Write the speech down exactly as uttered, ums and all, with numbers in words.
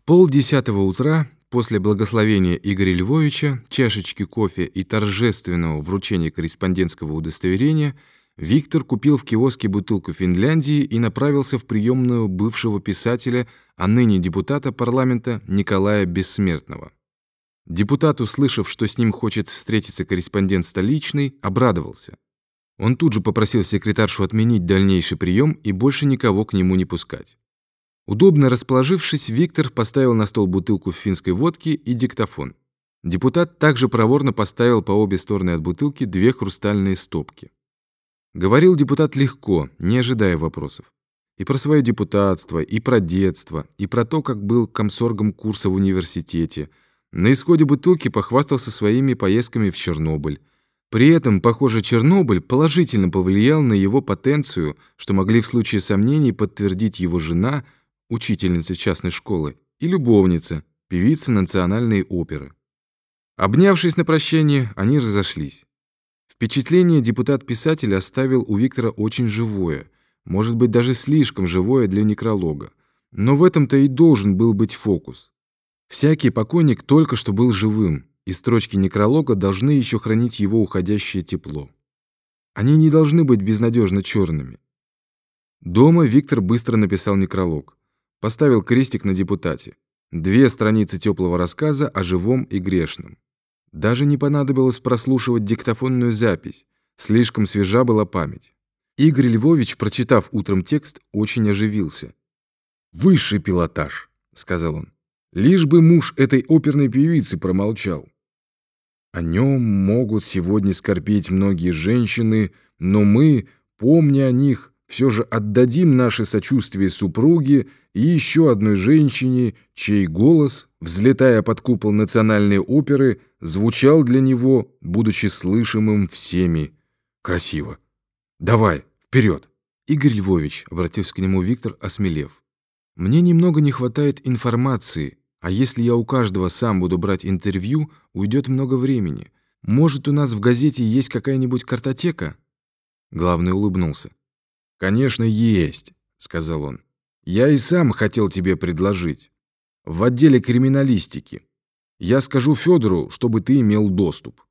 полдесятого утра, после благословения Игоря Львовича, чашечки кофе и торжественного вручения корреспондентского удостоверения, Виктор купил в киоске бутылку Финляндии и направился в приемную бывшего писателя, а ныне депутата парламента Николая Бессмертного. Депутат, услышав, что с ним хочет встретиться корреспондент столичный, обрадовался. Он тут же попросил секретаршу отменить дальнейший прием и больше никого к нему не пускать. Удобно расположившись, Виктор поставил на стол бутылку финской водки и диктофон. Депутат также проворно поставил по обе стороны от бутылки две хрустальные стопки. Говорил депутат легко, не ожидая вопросов. И про свое депутатство, и про детство, и про то, как был комсоргом курса в университете. На исходе бутылки похвастался своими поездками в Чернобыль. При этом, похоже, Чернобыль положительно повлиял на его потенцию, что могли в случае сомнений подтвердить его жена, учительница частной школы, и любовница, певица национальной оперы. Обнявшись на прощание, они разошлись. Впечатление депутат-писатель оставил у Виктора очень живое, может быть, даже слишком живое для некролога. Но в этом-то и должен был быть фокус. Всякий покойник только что был живым, и строчки некролога должны еще хранить его уходящее тепло. Они не должны быть безнадежно черными. Дома Виктор быстро написал некролог. Поставил крестик на депутате. Две страницы теплого рассказа о живом и грешном. Даже не понадобилось прослушивать диктофонную запись. Слишком свежа была память. Игорь Львович, прочитав утром текст, очень оживился. «Высший пилотаж», — сказал он. «Лишь бы муж этой оперной певицы промолчал. О нем могут сегодня скорбеть многие женщины, но мы, помня о них, все же отдадим наше сочувствие супруге и еще одной женщине, чей голос, взлетая под купол национальной оперы, звучал для него, будучи слышимым всеми. Красиво. Давай, вперед!» «Игорь Львович», — обратился к нему Виктор, осмелев, «мне немного не хватает информации, а если я у каждого сам буду брать интервью, уйдет много времени. Может, у нас в газете есть какая-нибудь картотека?» Главный улыбнулся. «Конечно, есть», — сказал он. «Я и сам хотел тебе предложить. В отделе криминалистики. Я скажу Федору, чтобы ты имел доступ».